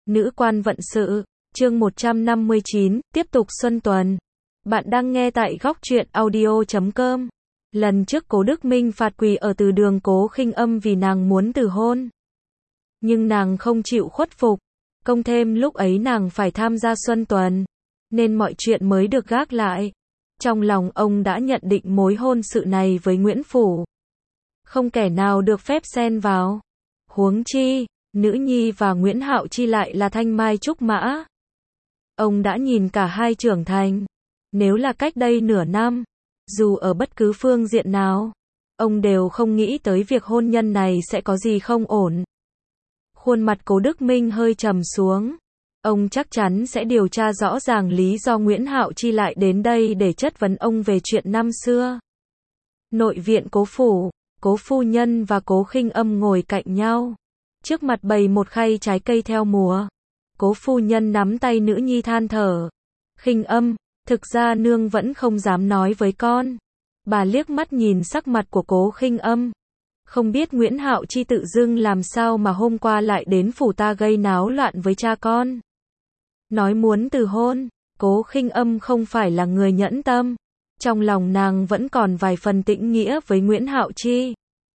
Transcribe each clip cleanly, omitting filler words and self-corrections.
Nữ quan vận sự, chương 159, tiếp tục xuân tuần. Bạn đang nghe tại góc truyện audio.com. Lần trước Cố Đức Minh phạt quỳ ở từ đường Cố Khinh Âm vì nàng muốn từ hôn. Nhưng nàng không chịu khuất phục. Cộng thêm lúc ấy nàng phải tham gia xuân tuần. Nên mọi chuyện mới được gác lại. Trong lòng ông đã nhận định mối hôn sự này với Nguyễn Phủ. Không kẻ nào được phép xen vào. Huống chi, Nữ Nhi và Nguyễn Hạo Chi lại là thanh mai trúc mã. Ông đã nhìn cả hai trưởng thành. Nếu là cách đây nửa năm, dù ở bất cứ phương diện nào, ông đều không nghĩ tới việc hôn nhân này sẽ có gì không ổn. Khuôn mặt Cố Đức Minh hơi trầm xuống. Ông chắc chắn sẽ điều tra rõ ràng lý do Nguyễn Hạo Chi lại đến đây để chất vấn ông về chuyện năm xưa. Nội viện Cố phủ, Cố phu nhân và Cố Khinh Âm ngồi cạnh nhau. Trước mặt bày một khay trái cây theo mùa. Cố phu nhân nắm tay nữ nhi than thở. Khinh Âm, thực ra nương vẫn không dám nói với con. Bà liếc mắt nhìn sắc mặt của Cố Khinh Âm. Không biết Nguyễn Hạo Chi tự dưng làm sao mà hôm qua lại đến phủ ta gây náo loạn với cha con. Nói muốn từ hôn, Cố Khinh Âm không phải là người nhẫn tâm. Trong lòng nàng vẫn còn vài phần tĩnh nghĩa với Nguyễn Hạo Chi.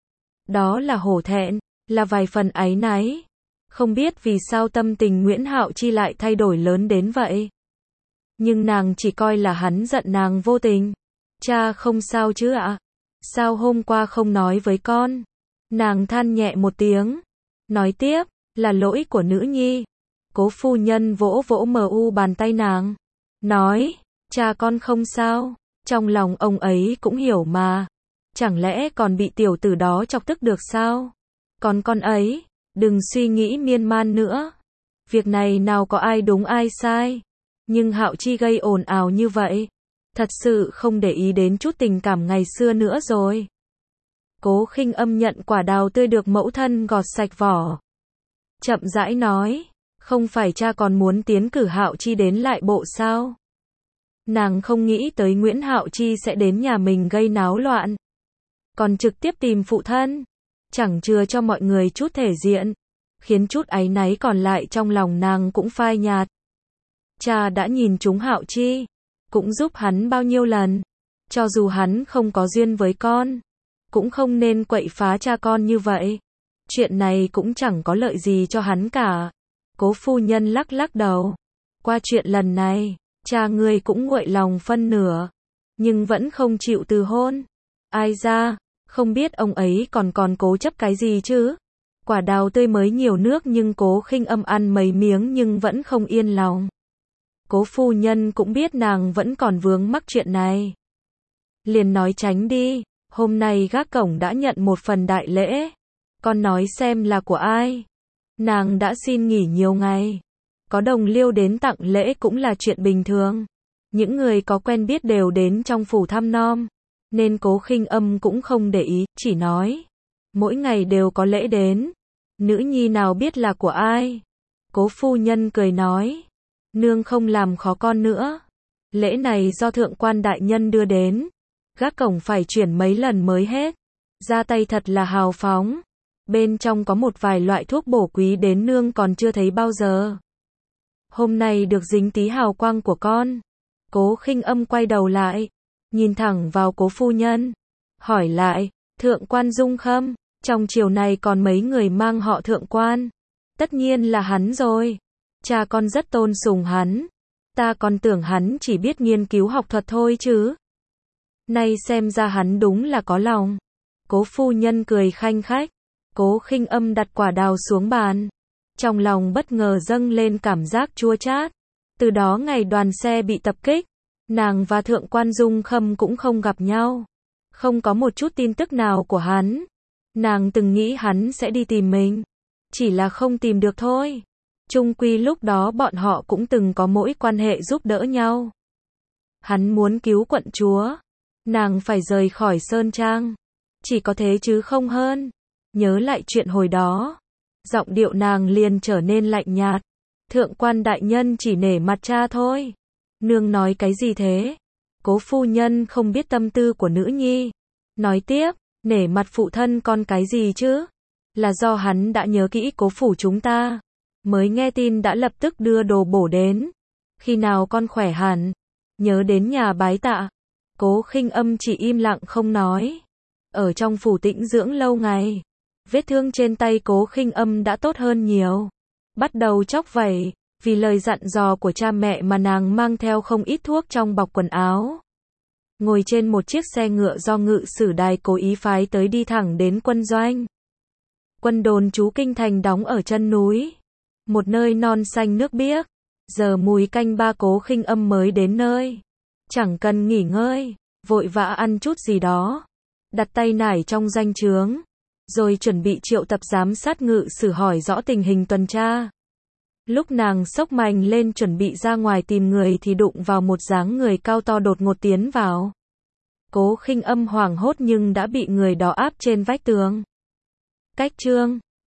Đó là hổ thẹn, là vài phần áy náy. Không biết vì sao tâm tình Nguyễn Hạo Chi lại thay đổi lớn đến vậy. Nhưng nàng chỉ coi là hắn giận nàng vô tình. Cha không sao chứ ạ? Sao hôm qua không nói với con? Nàng than nhẹ một tiếng. Nói tiếp, là lỗi của nữ nhi. Cố phu nhân vỗ vỗ bàn tay nàng. Nói, cha con không sao. Trong lòng ông ấy cũng hiểu mà. Chẳng lẽ còn bị tiểu tử đó chọc tức được sao? Còn con ấy, đừng suy nghĩ miên man nữa. Việc này nào có ai đúng ai sai. Nhưng Hạo Chi gây ồn ào như vậy. Thật sự không để ý đến chút tình cảm ngày xưa nữa rồi. Cố Khinh Âm nhận quả đào tươi được mẫu thân gọt sạch vỏ. Chậm rãi nói, không phải cha còn muốn tiến cử Hạo Chi đến lại bộ sao? Nàng không nghĩ tới Nguyễn Hạo Chi sẽ đến nhà mình gây náo loạn. Còn trực tiếp tìm phụ thân. Chẳng chừa cho mọi người chút thể diện. Khiến chút áy náy còn lại trong lòng nàng cũng phai nhạt. Cha đã nhìn trúng Hạo Chi. Cũng giúp hắn bao nhiêu lần. Cho dù hắn không có duyên với con. Cũng không nên quậy phá cha con như vậy. Chuyện này cũng chẳng có lợi gì cho hắn cả. Cố phu nhân lắc lắc đầu. Qua chuyện lần này, cha ngươi cũng nguội lòng phân nửa. Nhưng vẫn không chịu từ hôn. Ai ra, không biết ông ấy còn cố chấp cái gì chứ. Quả đào tươi mới nhiều nước nhưng Cố Khinh Âm ăn mấy miếng nhưng vẫn không yên lòng. Cố phu nhân cũng biết nàng vẫn còn vướng mắc chuyện này. Liền nói tránh đi, hôm nay gác cổng đã nhận một phần đại lễ. Con nói xem là của ai. Nàng đã xin nghỉ nhiều ngày. Có đồng liêu đến tặng lễ cũng là chuyện bình thường. Những người có quen biết đều đến trong phủ thăm nom. Nên Cố Khinh Âm cũng không để ý, chỉ nói. Mỗi ngày đều có lễ đến. Nữ nhi nào biết là của ai. Cố phu nhân cười nói. Nương không làm khó con nữa. Lễ này do thượng quan đại nhân đưa đến. Gác cổng phải chuyển mấy lần mới hết. Ra tay thật là hào phóng. Bên trong có một vài loại thuốc bổ quý đến nương còn chưa thấy bao giờ. Hôm nay được dính tí hào quang của con. Cố Khinh Âm quay đầu lại. Nhìn thẳng vào Cố phu nhân. Hỏi lại, thượng quan Dung Khâm, trong triều này còn mấy người mang họ thượng quan? Tất nhiên là hắn rồi. Cha con rất tôn sùng hắn. Ta còn tưởng hắn chỉ biết nghiên cứu học thuật thôi chứ. Nay xem ra hắn đúng là có lòng. Cố phu nhân cười khanh khách. Cố Khinh Âm đặt quả đào xuống bàn. Trong lòng bất ngờ dâng lên cảm giác chua chát. Từ đó ngày đoàn xe bị tập kích, nàng và thượng quan Dung Khâm cũng không gặp nhau. Không có một chút tin tức nào của hắn. Nàng từng nghĩ hắn sẽ đi tìm mình. Chỉ là không tìm được thôi. Chung quy lúc đó bọn họ cũng từng có mỗi quan hệ giúp đỡ nhau. Hắn muốn cứu quận chúa. Nàng phải rời khỏi Sơn Trang. Chỉ có thế chứ không hơn. Nhớ lại chuyện hồi đó. Giọng điệu nàng liền trở nên lạnh nhạt. Thượng quan đại nhân chỉ nể mặt cha thôi. Nương nói cái gì thế? Cố phu nhân không biết tâm tư của nữ nhi. Nói tiếp, nể mặt phụ thân con cái gì chứ? Là do hắn đã nhớ kỹ cố phủ chúng ta. Mới nghe tin đã lập tức đưa đồ bổ đến. Khi nào con khỏe hẳn? Nhớ đến nhà bái tạ. Cố Khinh Âm chỉ im lặng không nói. Ở trong phủ tĩnh dưỡng lâu ngày. Vết thương trên tay Cố Khinh Âm đã tốt hơn nhiều. Bắt đầu chóc vẩy. Vì lời dặn dò của cha mẹ mà nàng mang theo không ít thuốc trong bọc quần áo. Ngồi trên một chiếc xe ngựa do ngự sử đài cố ý phái tới đi thẳng đến quân doanh. Quân đồn trú kinh thành đóng ở chân núi. Một nơi non xanh nước biếc. Giờ mùi canh ba Cố Khinh Âm mới đến nơi. Chẳng cần nghỉ ngơi, vội vã ăn chút gì đó. Đặt tay nải trong doanh trướng. Rồi chuẩn bị triệu tập giám sát ngự sử hỏi rõ tình hình tuần tra. Lúc nàng xốc mành lên chuẩn bị ra ngoài tìm người thì đụng vào một dáng người cao to đột ngột tiến vào. Cố Khinh Âm hoảng hốt nhưng đã bị người đó áp trên vách tường. Cách chương